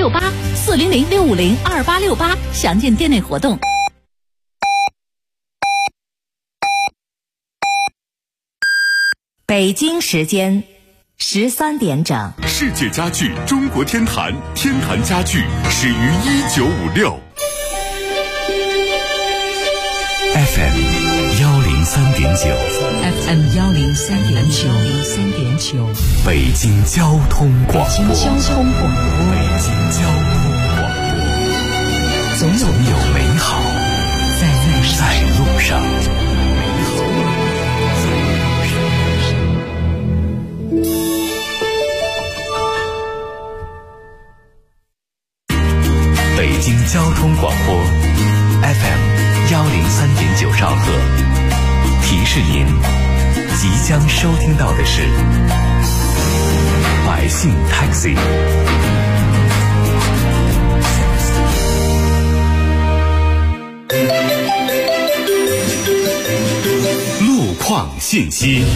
2868，400-650-2868，详见店内活动。 北京时间13点整。 世界家具中国天坛，天坛家具始于1956。FM 103.9，FM 103.9， 北京交通广播，总有美好在路上。北京交通广播 FM 103.9兆赫，提示您即将收听到的是百姓 Taxi。 路况信息。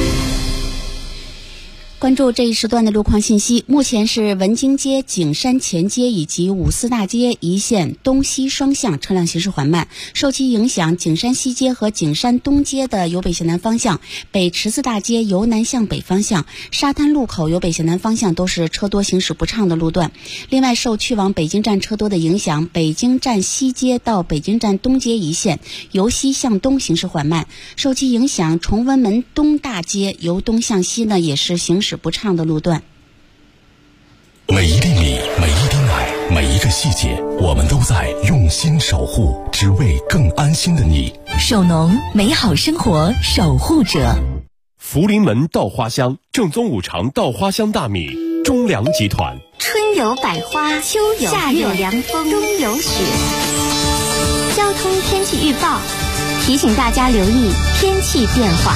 关注这一时段的路况信息，目前是文京街、景山前街以及五四大街一线东西双向车辆行驶缓慢，受其影响，景山西街和景山东街的由北向南方向、北池子大街由南向北方向、沙滩路口由北向南方向都是车多行驶不畅的路段。另外，受去往北京站车多的影响，北京站西街到北京站东街一线由西向东行驶缓慢，受其影响，崇文门东大街由东向西呢也是行驶不畅的路段。 每一厘米，每一滴奶，每一个细节，我们都在用心守护，只为更安心的你。 首农，美好生活守护者。 福临门稻花香，正宗五常稻花香大米，中粮集团。 春有百花，秋有夏有凉风，冬有雪。交通天气预报提醒大家留意天气变化。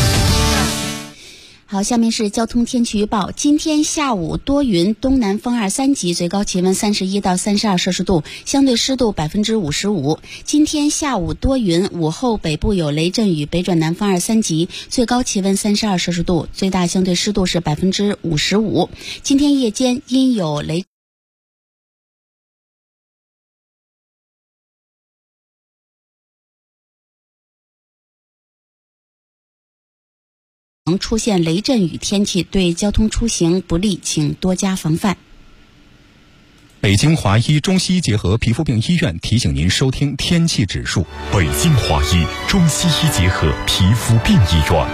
好，下面是交通天气预报。今天下午多云，东南风2、3级，最高气温31到32摄氏度，相对湿度55%。今天下午多云，午后北部有雷阵雨，北转南风2、3级，最高气温32摄氏度，最大相对湿度是55%。今天夜间因有雷出现雷阵雨天气，对交通出行不利，请多加防范。 北京华医中西医结合皮肤病医院提醒您收听天气指数。 北京华医中西医结合皮肤病医院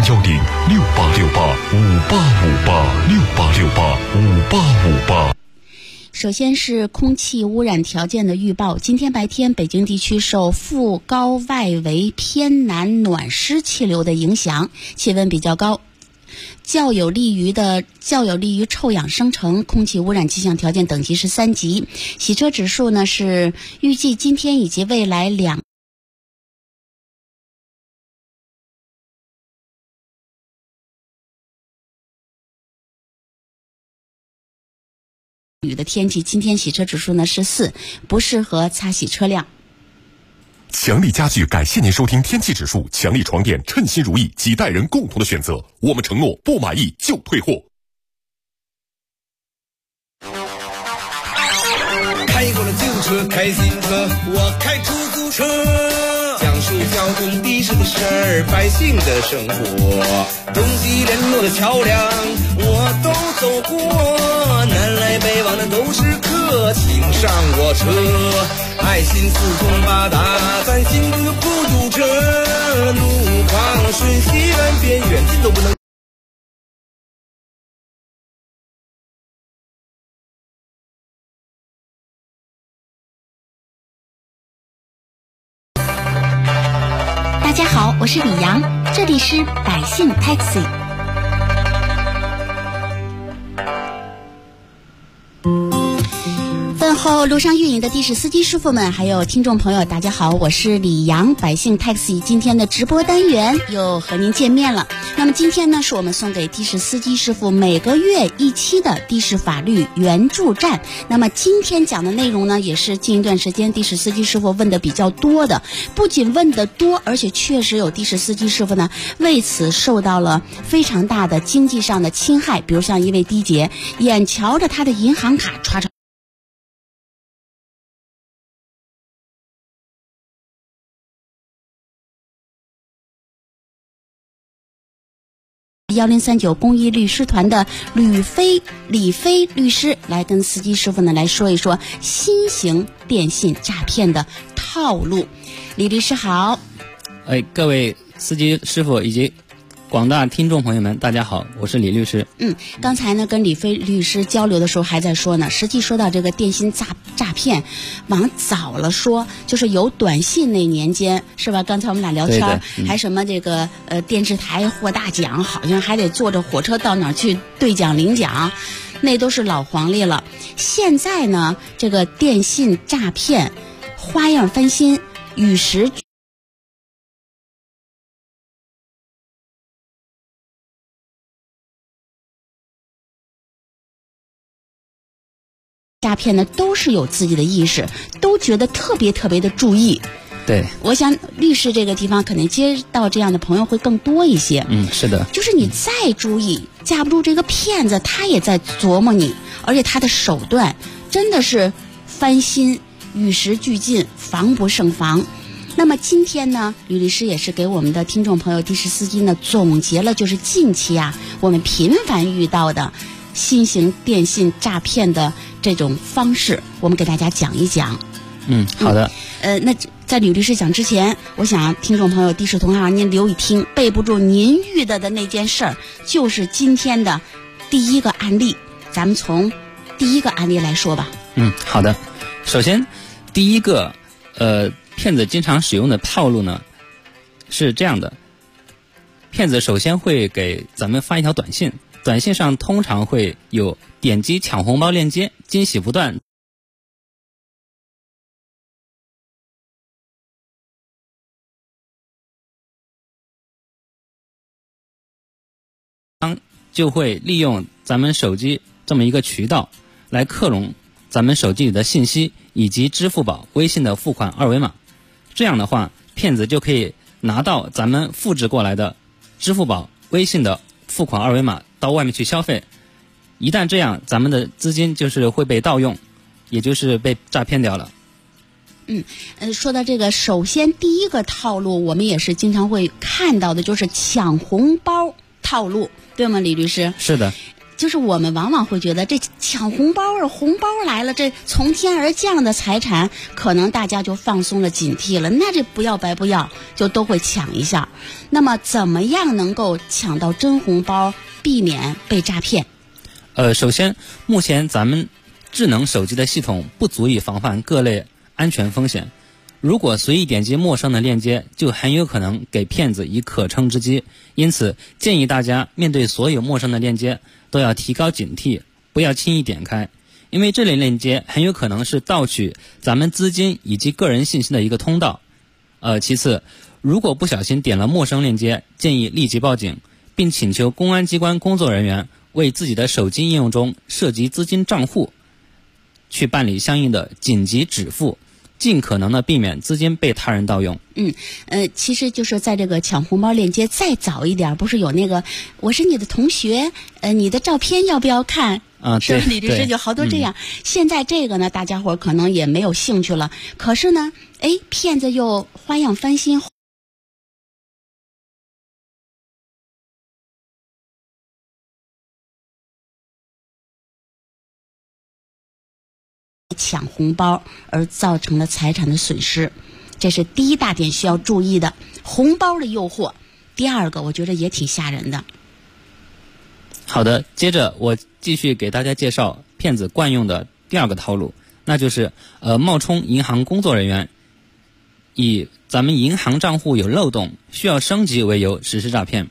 ，010-6868-5858，6868-5858。 首先是空气污染条件的预报。今天白天，北京地区受副高外围偏南暖湿气流的影响，气温比较高，较有利于臭氧生成，空气污染气象条件等级是3级。洗车指数呢是预计今天以及未来2雨的天气，今天洗车指数呢是4，不适合擦洗车辆。 强力家具感谢您收听天气指数，强力床垫称心如意，几代人共同的选择，我们承诺不满意就退货。 开过了旧车，开新车，我开出租车，讲述交通的士的事儿，百姓的生活，东西联络的桥梁我都走过，南来北往的都是客，请上我车，爱心四通八达，咱心中有孤独者，路况瞬息万变，远近都不能。 大家好，我是李阳，这里是百姓 Taxi。问候路上运营的的士司机师傅们，还有听众朋友，大家好，我是李阳，百姓 Taxi 今天的直播单元又和您见面了。那么今天呢，是我们送给的士司机师傅每个月1期的的士法律援助站。那么今天讲的内容呢，也是近一段时间的士司机师傅问的比较多的，不仅问的多，而且确实有的士司机师傅呢为此受到了非常大的经济上的侵害。比如像一位的姐，眼瞧着她的银行卡刷 1039公益律师团的李飞律师来跟司机师傅呢来说一说新型电信诈骗的套路。李律师好。 各位司机师傅以及广大听众朋友们，大家好，我是李律师。 刚才呢跟李飞律师交流的时候还在说呢，实际说到这个电信诈骗，往早了说就是有短信那年间是吧？刚才我们俩聊天还什么这个电视台获大奖，好像还得坐着火车到哪儿去兑奖领奖，那都是老黄历了。现在呢这个电信诈骗花样翻新，与时诈骗呢都是有自己的意识，都觉得特别的注意。 对， 我想律师这个地方肯定接到这样的朋友会更多一些。 是的， 就是你再注意，架不住这个骗子他也在琢磨你，而且他的手段真的是翻新，与时俱进，防不胜防。那么今天呢，吕律师也是给我们的听众朋友的士司机呢总结了就是近期我们频繁遇到的新型电信诈骗的这种方式，我们给大家讲一讲。 好的。 那在吕律师讲之前，我想听众朋友的士同行您留一听，备不住您遇到的那件事儿，就是今天的第一个案例。咱们从第一个案例来说吧。 好的。首先第一个骗子经常使用的套路呢是这样的，骗子首先会给咱们发一条短信，短信上通常会有点击抢红包链接，惊喜不断，就会利用咱们手机这么一个渠道来克隆咱们手机里的信息以及支付宝、微信的付款二维码。这样的话，骗子就可以拿到咱们复制过来的支付宝、微信的付款二维码到外面去消费。一旦这样，咱们的资金就是会被盗用，也就是被诈骗掉了。 说到这个，首先第一个套路我们也是经常会看到的，就是抢红包套路，对吗，李律师？ 是的。 就是我们往往会觉得这抢红包红包来了，这从天而降的财产，可能大家就放松了警惕了，那这不要白不要，就都会抢一下。那么怎么样能够抢到真红包，避免被诈骗？ 首先目前咱们智能手机的系统不足以防范各类安全风险，如果随意点击陌生的链接，就很有可能给骗子以可乘之机。因此建议大家面对所有陌生的链接都要提高警惕，不要轻易点开，因为这类链接很有可能是盗取咱们资金以及个人信息的一个通道。其次，如果不小心点了陌生链接，建议立即报警，并请求公安机关工作人员为自己的手机应用中涉及资金账户去办理相应的紧急止付，尽可能的避免资金被他人盗用。 其实就是在这个抢红包链接再早一点，不是有那个我是你的同学，你的照片要不要看？是吧？李律师有好多这样。现在这个呢，大家伙可能也没有兴趣了。可是呢，骗子又花样翻新，抢红包而造成了财产的损失，这是第一大点需要注意的，红包的诱惑。第二个我觉得也挺吓人的。 好的，接着我继续给大家介绍骗子惯用的第二个套路，那就是冒充银行工作人员，以咱们银行账户有漏洞需要升级为由实施诈骗。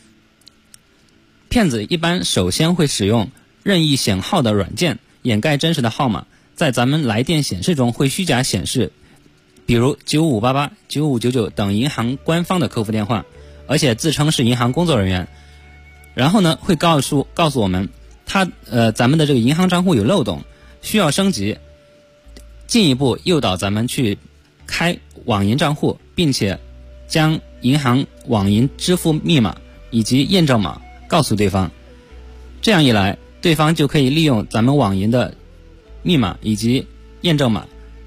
骗子一般首先会使用任意显号的软件掩盖真实的号码，在咱们来电显示中会虚假显示比如9588、9599等银行官方的客服电话，而且自称是银行工作人员。然后呢，会告诉我们咱们的这个银行账户有漏洞，需要升级，进一步诱导咱们去开网银账户，并且将银行网银支付密码以及验证码告诉对方。这样一来，对方就可以利用咱们网银的密码以及验证码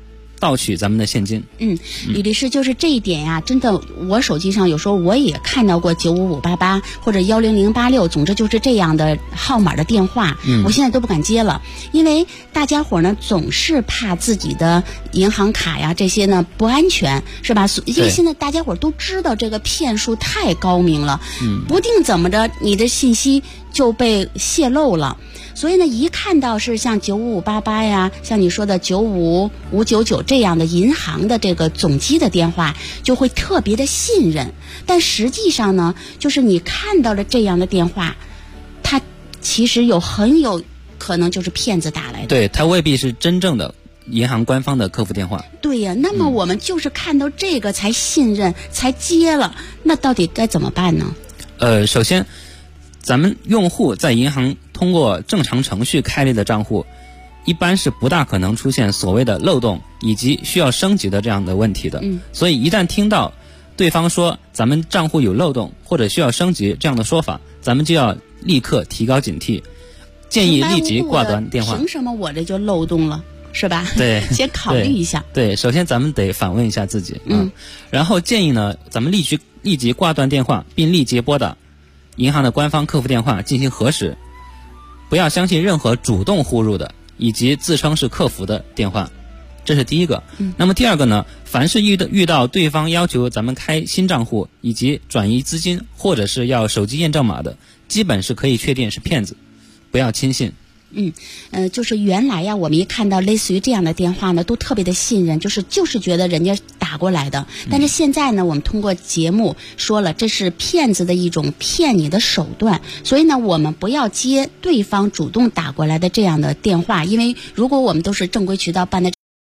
盗取咱们的现金。 李律师，就是这一点呀，真的，我手机上有时候我也看到过95588或者10086，总之就是这样的号码的电话，我现在都不敢接了，因为大家伙呢总是怕自己的银行卡呀这些呢不安全，是吧？因为现在大家伙都知道这个骗术太高明了，不定怎么着你的信息就被泄露了。所以呢，一看到是像95588呀，像你说的95599这样的银行的这个总机的电话，就会特别的信任。但实际上呢，就是你看到了这样的电话，它其实很有可能就是骗子打来的。 对，它未必是真正的银行官方的客服电话。 对呀，那么我们就是看到这个才信任，才接了，那到底该怎么办呢？ 首先，咱们用户在银行通过正常程序开立的账户，一般是不大可能出现所谓的漏洞以及需要升级的这样的问题的。所以一旦听到对方说咱们账户有漏洞或者需要升级这样的说法，咱们就要立刻提高警惕，建议立即挂断电话。 凭什么我这就漏洞了？是吧？ 对， 先考虑一下。 对，首先咱们得反问一下自己，然后建议呢，咱们立即挂断电话，并立即拨打银行的官方客服电话进行核实，不要相信任何主动呼入的以及自称是客服的电话，这是第一个。那么第二个呢，凡是遇到对方要求咱们开新账户以及转移资金或者是要手机验证码的，基本是可以确定是骗子，不要轻信。 就是原来呀，我们一看到类似于这样的电话呢，都特别的信任，就是觉得人家打过来的。但是现在呢，我们通过节目说了，这是骗子的一种骗你的手段，所以呢，我们不要接对方主动打过来的这样的电话，因为如果我们都是正规渠道办的。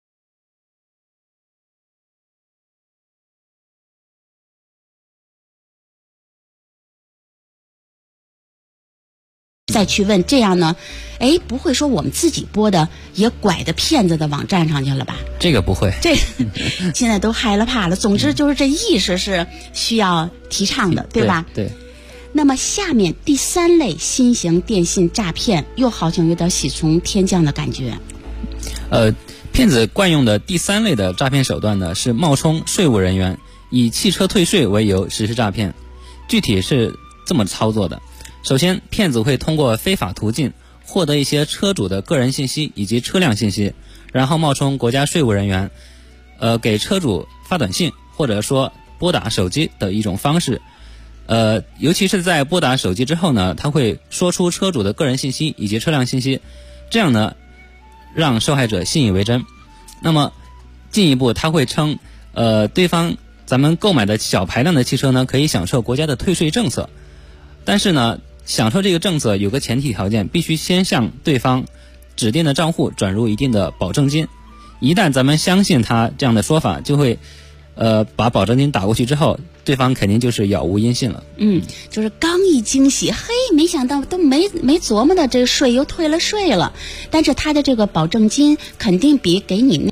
再去问，这样呢，不会说我们自己拨的也拐到骗子的网站上去了吧？ 这个不会， 这现在都害了怕了。总之就是这意识是需要提倡的，对吧？ 对。 那么下面第3类新型电信诈骗，又好像有点喜从天降的感觉。 骗子惯用的第3类的诈骗手段呢，是冒充税务人员，以汽车退税为由实施诈骗。具体是这么操作的。首先，骗子会通过非法途径获得一些车主的个人信息以及车辆信息，然后冒充国家税务人员，给车主发短信或者说拨打手机的一种方式。尤其是在拨打手机之后呢，他会说出车主的个人信息以及车辆信息，这样呢，让受害者信以为真。那么进一步，他会称，对方咱们购买的小排量的汽车呢，可以享受国家的退税政策，但是呢，享受这个政策有个前提条件，必须先向对方指定的账户转入一定的保证金。一旦咱们相信他这样的说法，就会把保证金打过去之后，对方肯定就是杳无音信了。 就是刚一惊喜，没想到都没琢磨的，这税又退了税了，但是他的这个保证金肯定比给你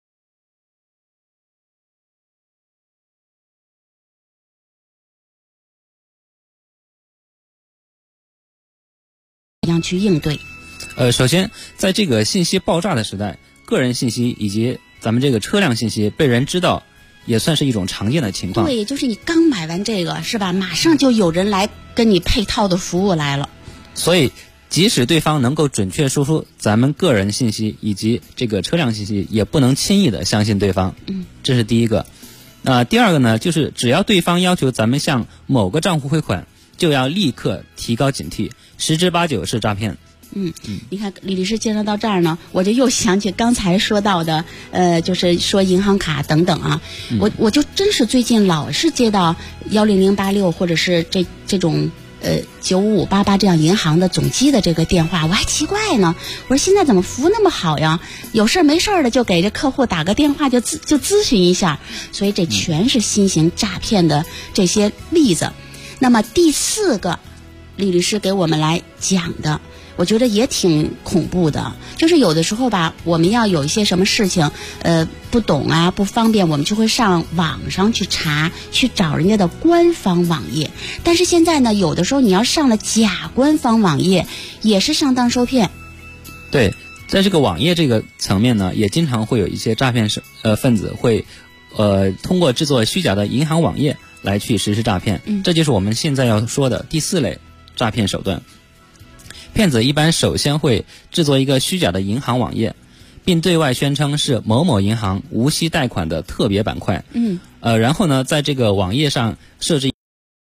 样去应对。 首先，在这个信息爆炸的时代，个人信息以及咱们这个车辆信息被人知道，也算是一种常见的情况。 对，就是你刚买完这个是吧，马上就有人来跟你配套的服务来了。 所以，即使对方能够准确说出咱们个人信息以及这个车辆信息，也不能轻易的相信对方。这是第一个。第二个呢，就是只要对方要求咱们向某个账户汇款，就要立刻提高警惕，10之8九是诈骗。 你看李律师介绍到这儿呢，我就又想起刚才说到的，就是说银行卡等等啊，我就真是最近老是接到10086或者是这种95588这样银行的总机的这个电话，我还奇怪呢，我说现在怎么服务那么好呀？有事没事的就给这客户打个电话就咨询一下，所以这全是新型诈骗的这些例子。那么第4个，李律师给我们来讲的，我觉得也挺恐怖的，就是有的时候吧，我们要有一些什么事情，不懂啊，不方便，我们就会上网上去查，去找人家的官方网页。但是现在呢，有的时候你要上了假官方网页，也是上当受骗。 对， 在这个网页这个层面呢，也经常会有一些诈骗分子会通过制作虚假的银行网页来去实施诈骗。这就是我们现在要说的第4类诈骗手段。骗子一般首先会制作一个虚假的银行网页，并对外宣称是某某银行无息贷款的特别板块。然后呢，在这个网页上设置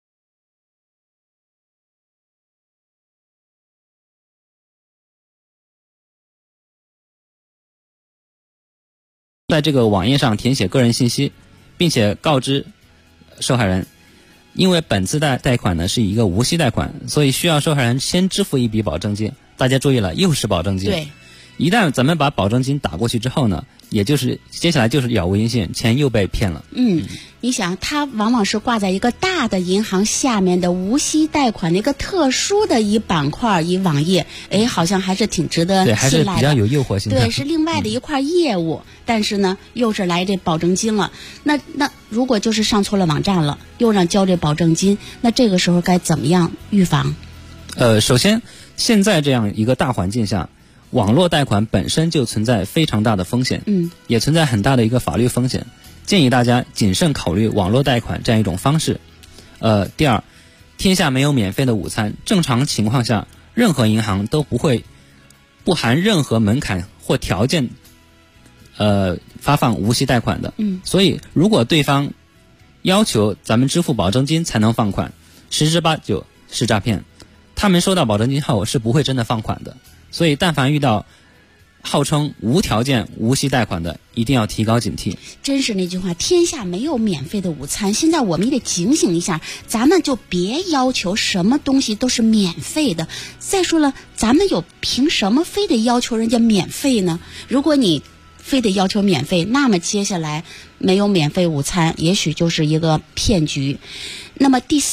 在这个网页上填写个人信息，并且告知受害人，因为本次贷款呢是一个无息贷款，所以需要受害人先支付一笔保证金。大家注意了，又是保证金。 对， 一旦咱们把保证金打过去之后呢，也就是接下来就是杳无音信，钱又被骗了。 你想，它往往是挂在一个大的银行下面的无息贷款的一个特殊的一板块一网页，好像还是挺值得信赖的。 对，还是比较有诱惑性的。 对，是另外的一块业务，但是呢，又是来这保证金了。那如果就是上错了网站了，又让交这保证金，那这个时候该怎么样预防？ 首先，现在这样一个大环境下，网络贷款本身就存在非常大的风险，也存在很大的一个法律风险。建议大家谨慎考虑网络贷款这样一种方式。第二，天下没有免费的午餐。正常情况下，任何银行都不会不含任何门槛或条件发放无息贷款的。所以如果对方要求咱们支付保证金才能放款，10之8九是诈骗。他们收到保证金后是不会真的放款的。所以但凡遇到号称无条件无息贷款的，一定要提高警惕。 真是那句话，天下没有免费的午餐。现在我们也得警醒一下，咱们就别要求什么东西都是免费的。再说了，咱们凭什么非得要求人家免费呢？如果你非得要求免费，那么接下来没有免费午餐，也许就是一个骗局。那么第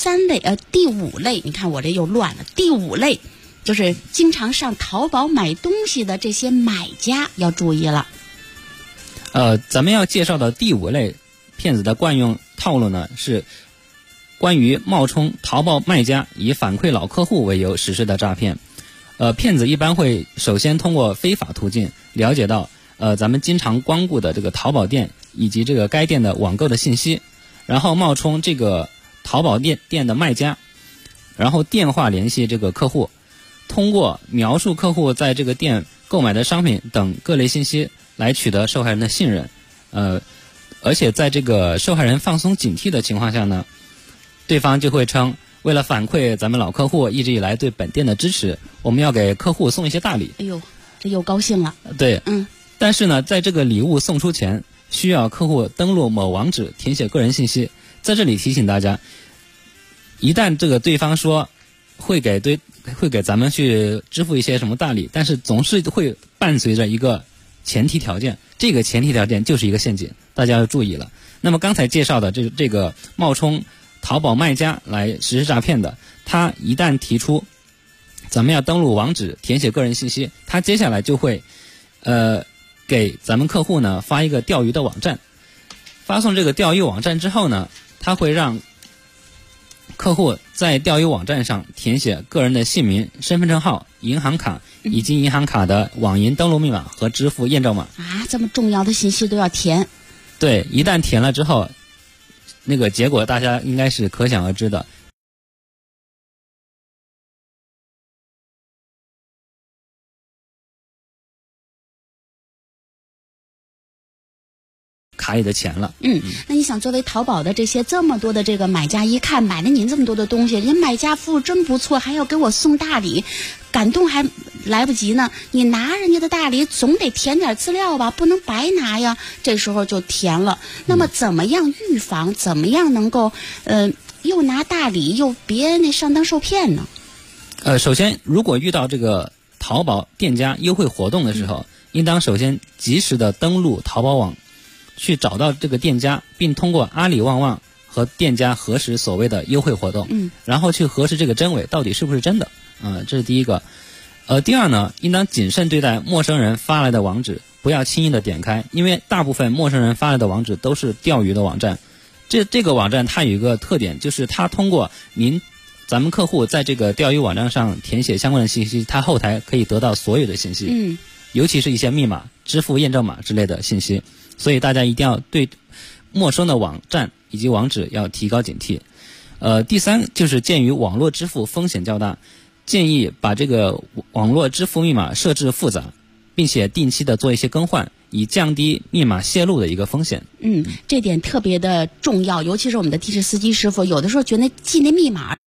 5类，你看我这又乱了。第5类就是经常上淘宝买东西的这些买家要注意了。 咱们要介绍的第5类骗子的惯用套路呢，是关于冒充淘宝卖家以反馈老客户为由实施的诈骗。骗子一般会首先通过非法途径了解到咱们经常光顾的这个淘宝店以及这个该店的网购的信息，然后冒充这个淘宝店的卖家，然后电话联系这个客户，通过描述客户在这个店购买的商品等各类信息来取得受害人的信任。而且在这个受害人放松警惕的情况下呢，对方就会称，为了反馈咱们老客户一直以来对本店的支持，我们要给客户送一些大礼。 哎呦，这又高兴了。 对，但是呢，在这个礼物送出前，需要客户登录某网址填写个人信息。在这里提醒大家，一旦这个对方说会给咱们去支付一些什么大礼，但是总是会伴随着一个前提条件，这个前提条件就是一个陷阱，大家要注意了。那么刚才介绍的这个冒充淘宝卖家来实施诈骗的，他一旦提出咱们要登录网址填写个人信息，他接下来就会给咱们客户呢发一个钓鱼的网站。发送这个钓鱼网站之后呢，他会让客户在钓鱼网站上填写个人的姓名、身份证号、银行卡以及银行卡的网银登录密码和支付验证码。 这么重要的信息都要填。 对，一旦填了之后，那个结果大家应该是可想而知的。卡里的钱了。 那你想，作为淘宝的这么多的这个买家，一看买了您这么多的东西，人买家服务真不错，还要给我送大礼，感动还来不及呢。你拿人家的大礼，总得填点资料吧，不能白拿呀。这时候就填了。那么怎么样预防？怎么样能够又拿大礼又别上当受骗呢？ 首先，如果遇到这个淘宝店家优惠活动的时候，应当首先及时的登录淘宝网，去找到这个店家，并通过阿里旺旺和店家核实所谓的优惠活动，然后去核实这个真伪到底是不是真的。这是第一个。第二呢，应当谨慎对待陌生人发来的网址，不要轻易的点开，因为大部分陌生人发来的网址都是钓鱼的网站。这个网站它有一个特点，就是它通过咱们客户在这个钓鱼网站上填写相关的信息，它后台可以得到所有的信息。 尤其是一些密码、支付验证码之类的信息。所以大家一定要对陌生的网站以及网址要提高警惕。第三就是鉴于网络支付风险较大，建议把这个网络支付密码设置复杂，并且定期的做一些更换，以降低密码泄露的一个风险。 这点特别的重要，尤其是我们的的士司机师傅，有的时候觉得记那密码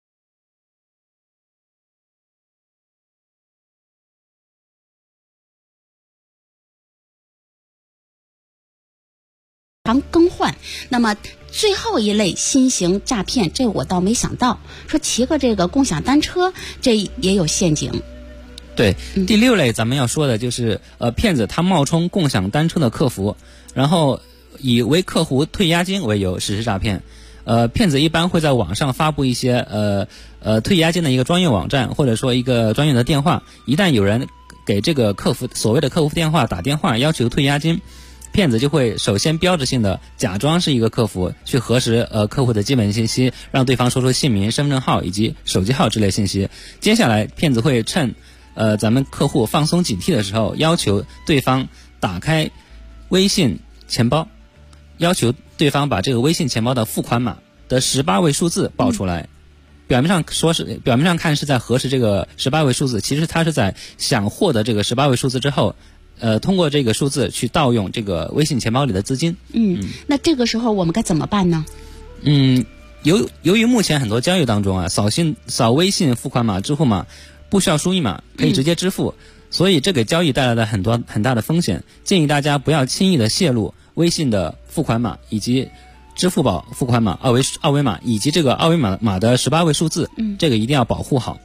常更换。那么最后一类新型诈骗，这我倒没想到，说骑个这个共享单车，这也有陷阱。 对，第6类咱们要说的就是骗子他冒充共享单车的客服，然后以为客户退押金为由实施诈骗。骗子一般会在网上发布一些退押金的一个专业网站，或者说一个专业的电话。一旦有人给这个所谓的客服电话打电话要求退押金，骗子就会首先标志性的假装是一个客服，去核实客户的基本信息，让对方说出姓名、身份证号以及手机号之类信息。接下来骗子会趁咱们客户放松警惕的时候，要求对方打开微信钱包，要求对方把这个微信钱包的付款码的18位数字报出来。表面上看是在核实这个18位数字，其实他是在想获得这个18位数字之后，通过这个数字去盗用这个微信钱包里的资金。 那这个时候我们该怎么办呢？ 由于目前很多交易当中啊，扫微信付款码、支付码不需要输密码，可以直接支付，所以这给交易带来了很大的风险。建议大家不要轻易的泄露微信的付款码以及支付宝付款码二维码以及这个二维码的18位数字，这个一定要保护好。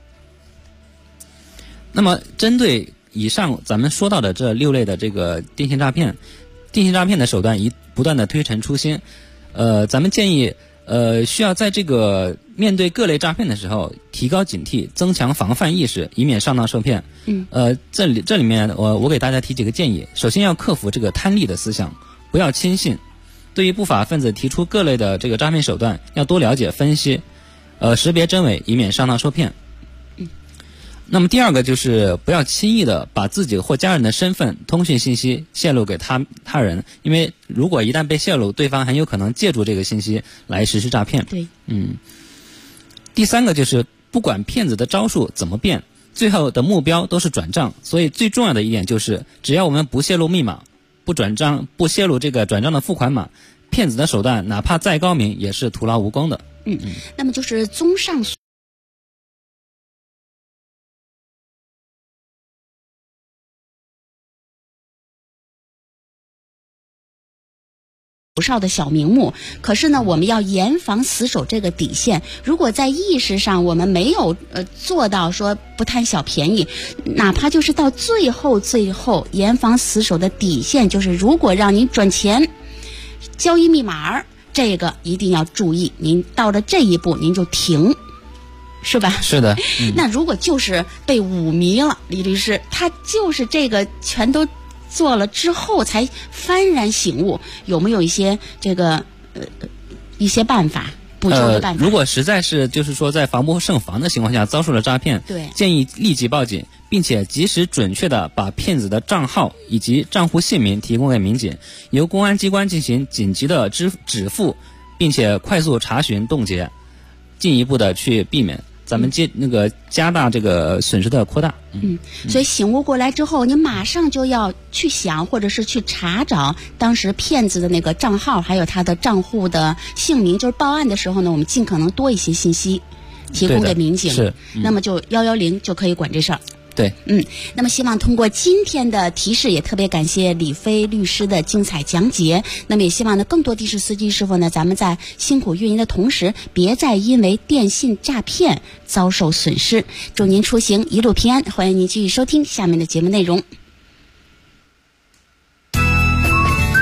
那么针对以上咱们说到的这6类的这个电信诈骗的手段不断的推陈出新，咱们建议需要在这个面对各类诈骗的时候提高警惕，增强防范意识，以免上当受骗。这里面我给大家提几个建议。首先要克服这个贪利的思想，不要轻信。对于不法分子提出各类的这个诈骗手段，要多了解分析，识别真伪，以免上当受骗。那么第二个就是不要轻易的把自己或家人的身份、通讯信息泄露给他人，因为如果一旦被泄露，对方很有可能借助这个信息来实施诈骗。 对， 第三个就是不管骗子的招数怎么变，最后的目标都是转账，所以最重要的一点就是，只要我们不泄露密码、不转账、不泄露这个转账的付款码，骗子的手段哪怕再高明，也是徒劳无功的。 那么就是综上不少的小名目，可是呢，我们要严防死守这个底线。如果在意识上我们没有做到说不贪小便宜，哪怕就是到最后严防死守的底线，就是如果让您转钱、交易密码，这个一定要注意。您到了这一步，您就停，是吧？ 是的。 那如果就是被忤迷了，李律师，他就是这个全都做了之后才幡然醒悟，有没有一些这个一些办法补救的办法？ 如果实在是就是说在防不胜防的情况下遭受了诈骗， 对， 建议立即报警，并且及时准确的把骗子的账号以及账户姓名提供给民警，由公安机关进行紧急的止付，并且快速查询冻结，进一步的去避免咱们加大这个损失的扩大。 所以醒悟过来之后，你马上就要去想，或者是去查找当时骗子的那个账号，还有他的账户的姓名。就是报案的时候呢，我们尽可能多一些信息提供给民警。 是， 那么就110就可以管这事儿。 对， 那么希望通过今天的提示，也特别感谢李飞律师的精彩讲解。那么也希望呢，更多的士司机师傅呢，咱们在辛苦运营的同时，别再因为电信诈骗遭受损失。祝您出行一路平安，欢迎您继续收听下面的节目内容。 祝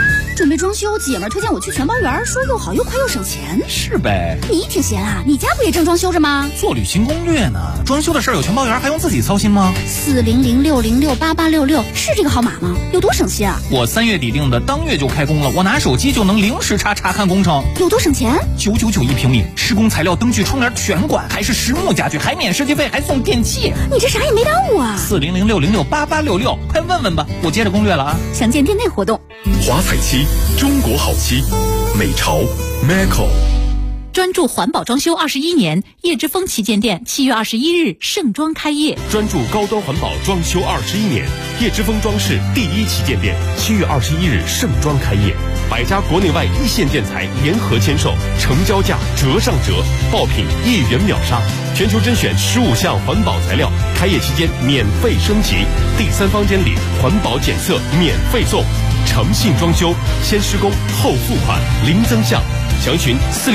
准备装修，姐们儿推荐我去全包园，说又好又快又省钱。 是呗。 你挺闲啊，你家不也正装修着吗？ 做旅行攻略呢。装修的事儿有全包园，还用自己操心吗 ？40060688866是这个号码吗？有多省心啊？ 我3月底定的，当月就开工了。我拿手机就能零时差查看工程。 有多省钱 ？9991平米，施工材料、灯具、窗帘全管，还是实木家具，还免设计费，还送电器。 你这啥也没耽误啊 ！40060688866，快问问吧，我接着攻略了啊。 详见店内活动。 华彩漆，中国好漆，美潮 Maco。 专注环保装修21年，叶之峰旗舰店7月21日盛装开业。 专注高端环保装修21年，叶之峰装饰第一旗舰店7月21日盛装开业，100家国内外一线建材联合签售，成交价折上折，爆品1元秒杀，全球甄选15项环保材料，开业期间免费升级，第3方监理环保检测免费送，诚信装修，先施工后付款，零增项。详询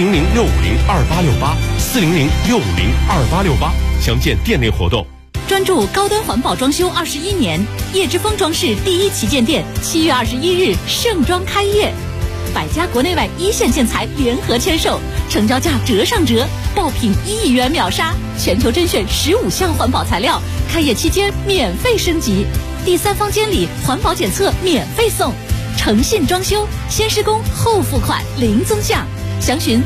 400-650-2868，400-650-2868，详见店内活动。 专注高端环保装修21年，叶之峰装饰第一旗舰店7月21日盛装开业，100家国内外一线建材联合签售，成交价折上折，爆品1元秒杀，全球甄选15项环保材料，开业期间免费升级，第3方监理环保检测免费送，诚信装修，先施工后付款，零增项。详询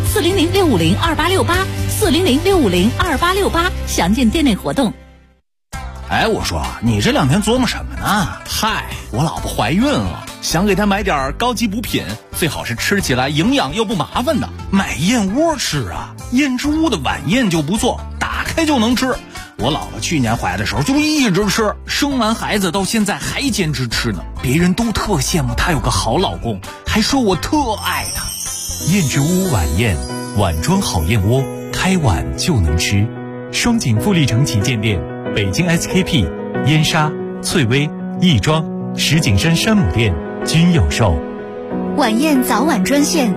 400-650-2868，400-650-2868，详见店内活动。 哎，我说你这2天琢磨什么呢？嗨，我老婆怀孕了，想给她买点高级补品，最好是吃起来营养又不麻烦的。买燕窝吃啊，燕之屋的晚宴就不错，打开就能吃。我老婆去年怀的时候就一直吃，生完孩子到现在还坚持吃呢。别人都特羡慕她有个好老公，还说我特爱她。 燕之屋晚宴，碗装好燕窝，开碗就能吃。双井富力城旗舰店，北京 SKP、燕莎、翠微、亦庄、石景山山姆店均有售。 晚宴早晚专线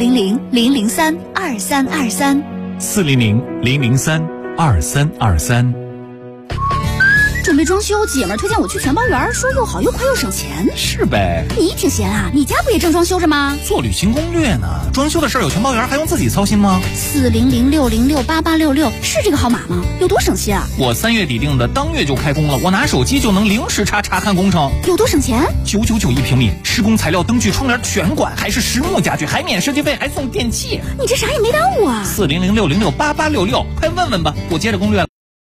400-003-2323。 400-003-2323。 准备装修，姐们儿推荐我去全包园，说又好又快又省钱。 是呗。 你挺闲啊，你家不也正装修着吗？ 做旅行攻略呢。装修的事儿有全包园，还用自己操心吗 ？400-650-6866是这个号码吗？有多省心啊？ 我3月底定的，当月就开工了。我拿手机就能零时差查看工程。 有多省钱 ？9991平米，施工材料、灯具、窗帘全管，还是实木家具，还免设计费，还送电器。 你这啥也没耽误啊 ！400-650-6866，快问问吧，我接着攻略了。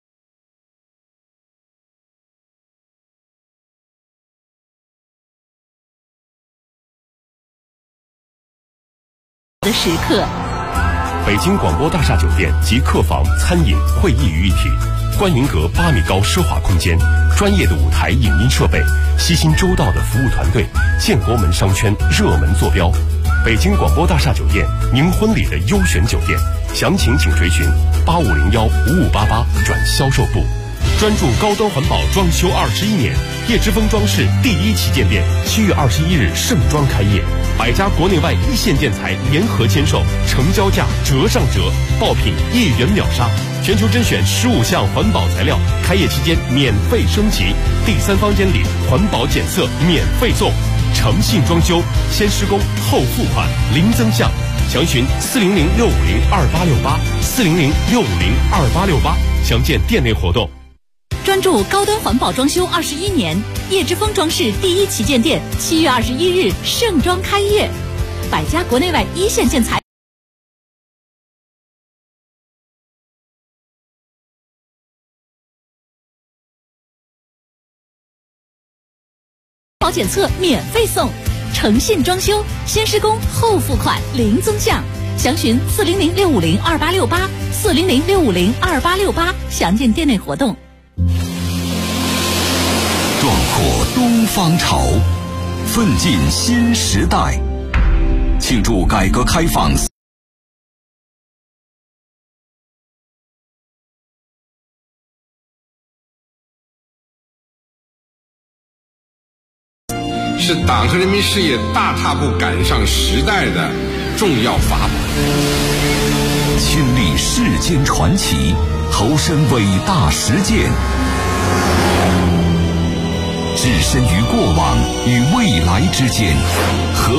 的时刻， 北京广播大厦酒店及客房、餐饮、会议于一体，观云阁8米高奢华空间，专业的舞台影音设备，悉心周到的服务团队，建国门商圈热门坐标。北京广播大厦酒店，您婚礼的优选酒店，详情请垂询8501-5588转销售部。专注高端环保装修21年，叶之峰装饰第一旗舰店7月21日盛装开业，100家国内外一线建材联合签售，成交价折上折，爆品1元秒杀，全球甄选15项环保材料，开业期间免费升级，第3方监理环保检测免费送，诚信装修，先施工后付款，零增项。详询400-650-2868，400-650-2868，详见店内活动。 专注高端环保装修21年，叶之峰装饰第一旗舰店7月21日盛装开业，100家国内外一线建材。保检测免费送，诚信装修，先施工后付款，零增项。详询400-650-2868，400-650-2868，详见店内活动。 壮阔东方潮，奋进新时代，庆祝改革开放。 是党和人民事业大踏步赶上时代的重要法宝。 亲历世间传奇，投身伟大实践，置身于过往与未来之间，和